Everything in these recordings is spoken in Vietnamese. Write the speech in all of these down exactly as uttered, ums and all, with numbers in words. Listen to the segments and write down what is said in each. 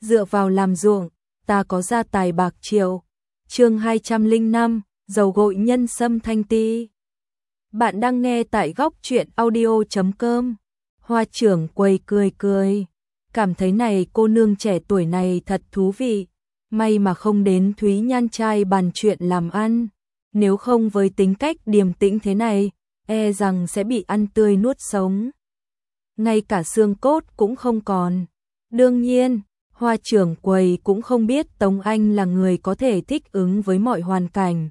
dựa vào làm ruộng, ta có gia tài bạc triệu. Chương hai trăm lẻ năm, dầu gội nhân sâm thanh ti. Bạn đang nghe tại góc truyện audio chấm com. Hoa trưởng quầy cười cười, cảm thấy này cô nương trẻ tuổi này thật thú vị, may mà không đến Thúy Nhan trai bàn chuyện làm ăn, nếu không với tính cách điềm tĩnh thế này, e rằng sẽ bị ăn tươi nuốt sống. Ngay cả xương cốt cũng không còn. Đương nhiên, Hoa trưởng quầy cũng không biết Tống Anh là người có thể thích ứng với mọi hoàn cảnh.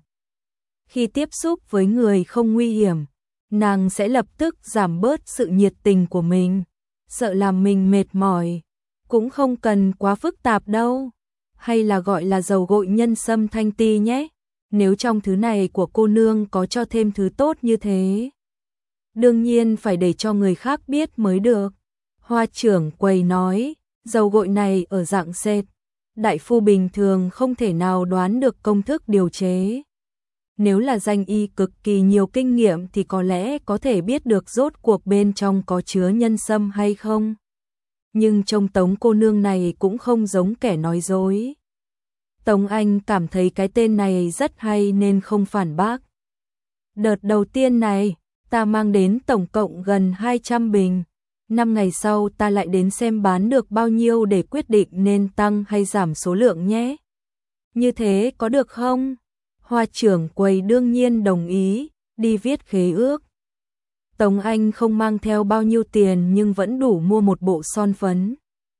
Khi tiếp xúc với người không nguy hiểm, nàng sẽ lập tức giảm bớt sự nhiệt tình của mình, sợ làm mình mệt mỏi, cũng không cần quá phức tạp đâu. Hay là gọi là dầu gội nhân sâm thanh ti nhé, nếu trong thứ này của cô nương có cho thêm thứ tốt như thế. Đương nhiên phải để cho người khác biết mới được. Hoa trưởng quầy nói, dầu gội này ở dạng sệt, đại phu bình thường không thể nào đoán được công thức điều chế. Nếu là danh y cực kỳ nhiều kinh nghiệm thì có lẽ có thể biết được rốt cuộc bên trong có chứa nhân sâm hay không. Nhưng trông Tống cô nương này cũng không giống kẻ nói dối. Tống Anh cảm thấy cái tên này rất hay nên không phản bác. Đợt đầu tiên này, ta mang đến tổng cộng gần hai trăm bình. Năm ngày sau ta lại đến xem bán được bao nhiêu để quyết định nên tăng hay giảm số lượng nhé. Như thế có được không? Hoa trưởng quầy đương nhiên đồng ý, đi viết khế ước. Tống Anh không mang theo bao nhiêu tiền nhưng vẫn đủ mua một bộ son phấn.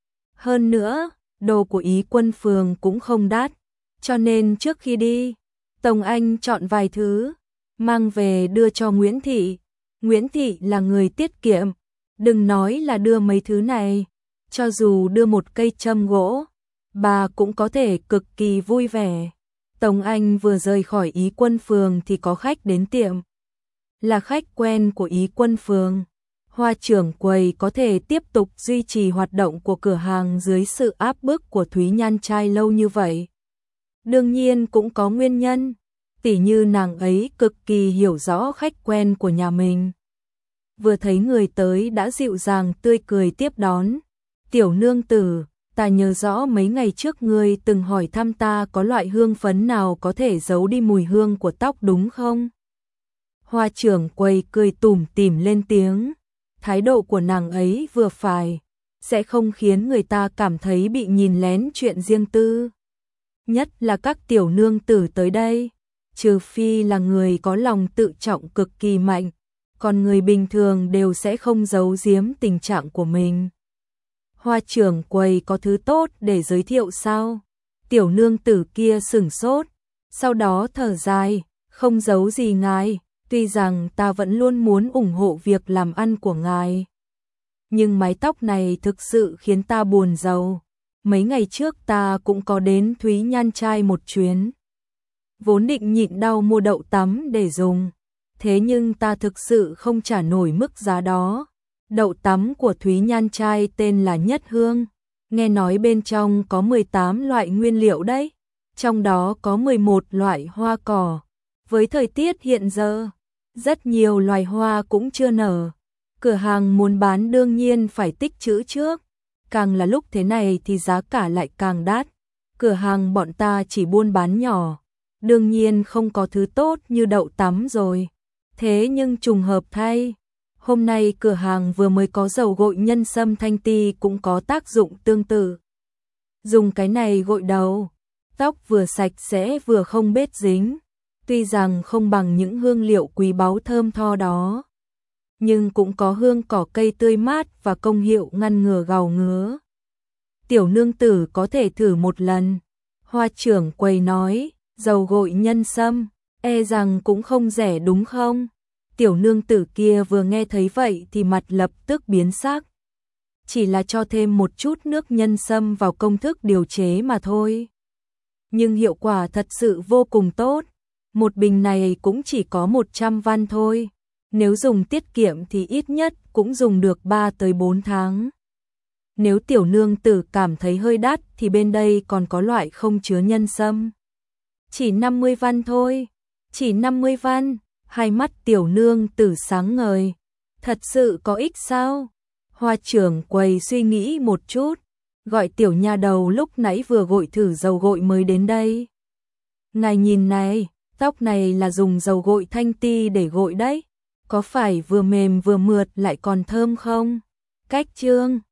Hơn nữa, đồ của Ý Quân Phường cũng không đắt, cho nên trước khi đi, Tống Anh chọn vài thứ, mang về đưa cho Nguyễn Thị. Nguyễn Thị là người tiết kiệm, đừng nói là đưa mấy thứ này, cho dù đưa một cây châm gỗ, bà cũng có thể cực kỳ vui vẻ. Tống Anh vừa rời khỏi Ý Quân Phường thì có khách đến tiệm. Là khách quen của Ý Quân Phường, Hoa trưởng quầy có thể tiếp tục duy trì hoạt động của cửa hàng dưới sự áp bức của Thúy Nhan trai lâu như vậy. Đương nhiên cũng có nguyên nhân, tỉ như nàng ấy cực kỳ hiểu rõ khách quen của nhà mình. Vừa thấy người tới đã dịu dàng tươi cười tiếp đón. Tiểu nương tử, ta nhớ rõ mấy ngày trước ngươi từng hỏi thăm ta có loại hương phấn nào có thể giấu đi mùi hương của tóc đúng không? Hoa trưởng quầy cười tủm tỉm lên tiếng. Thái độ của nàng ấy vừa phải, sẽ không khiến người ta cảm thấy bị nhìn lén chuyện riêng tư. Nhất là các tiểu nương tử tới đây, trừ phi là người có lòng tự trọng cực kỳ mạnh, còn người bình thường đều sẽ không giấu giếm tình trạng của mình. Hoa trưởng quầy có thứ tốt để giới thiệu sao? Tiểu nương tử kia sửng sốt, sau đó thở dài, không giấu gì ngài, tuy rằng ta vẫn luôn muốn ủng hộ việc làm ăn của ngài. Nhưng mái tóc này thực sự khiến ta buồn rầu. Mấy ngày trước ta cũng có đến Thúy Nhan trai một chuyến. Vốn định nhịn đau mua đậu tắm để dùng, thế nhưng ta thực sự không trả nổi mức giá đó. Đậu tắm của Thúy Nhan trai tên là Nhất Hương, nghe nói bên trong có mười tám loại nguyên liệu đấy, trong đó có mười một loại hoa cỏ. Với thời tiết hiện giờ, rất nhiều loài hoa cũng chưa nở. Cửa hàng muốn bán đương nhiên phải tích trữ trước, càng là lúc thế này thì giá cả lại càng đắt. Cửa hàng bọn ta chỉ buôn bán nhỏ, đương nhiên không có thứ tốt như đậu tắm rồi. Thế nhưng trùng hợp thay, hôm nay cửa hàng vừa mới có dầu gội nhân sâm thanh ti cũng có tác dụng tương tự. Dùng cái này gội đầu, tóc vừa sạch sẽ vừa không bết dính. Tuy rằng không bằng những hương liệu quý báu thơm tho đó, nhưng cũng có hương cỏ cây tươi mát và công hiệu ngăn ngừa gào ngứa. Tiểu nương tử có thể thử một lần. Hoa trưởng quầy nói, dầu gội nhân sâm, e rằng cũng không rẻ đúng không? Tiểu nương tử kia vừa nghe thấy vậy thì mặt lập tức biến sắc. Chỉ là cho thêm một chút nước nhân sâm vào công thức điều chế mà thôi. Nhưng hiệu quả thật sự vô cùng tốt. Một bình này cũng chỉ có một trăm văn thôi. Nếu dùng tiết kiệm thì ít nhất cũng dùng được ba tới bốn tháng. Nếu tiểu nương tử cảm thấy hơi đắt thì bên đây còn có loại không chứa nhân sâm. Chỉ năm mươi văn thôi. Chỉ năm mươi văn. Hai mắt tiểu nương tử sáng ngời. Thật sự có ích sao? Hoa trưởng quầy suy nghĩ một chút. gọi tiểu nha đầu lúc nãy vừa gội thử dầu gội mới đến đây. Ngài nhìn này, tóc này là dùng dầu gội Thanh Ti để gội đấy, có phải vừa mềm vừa mượt lại còn thơm không? Cách Trương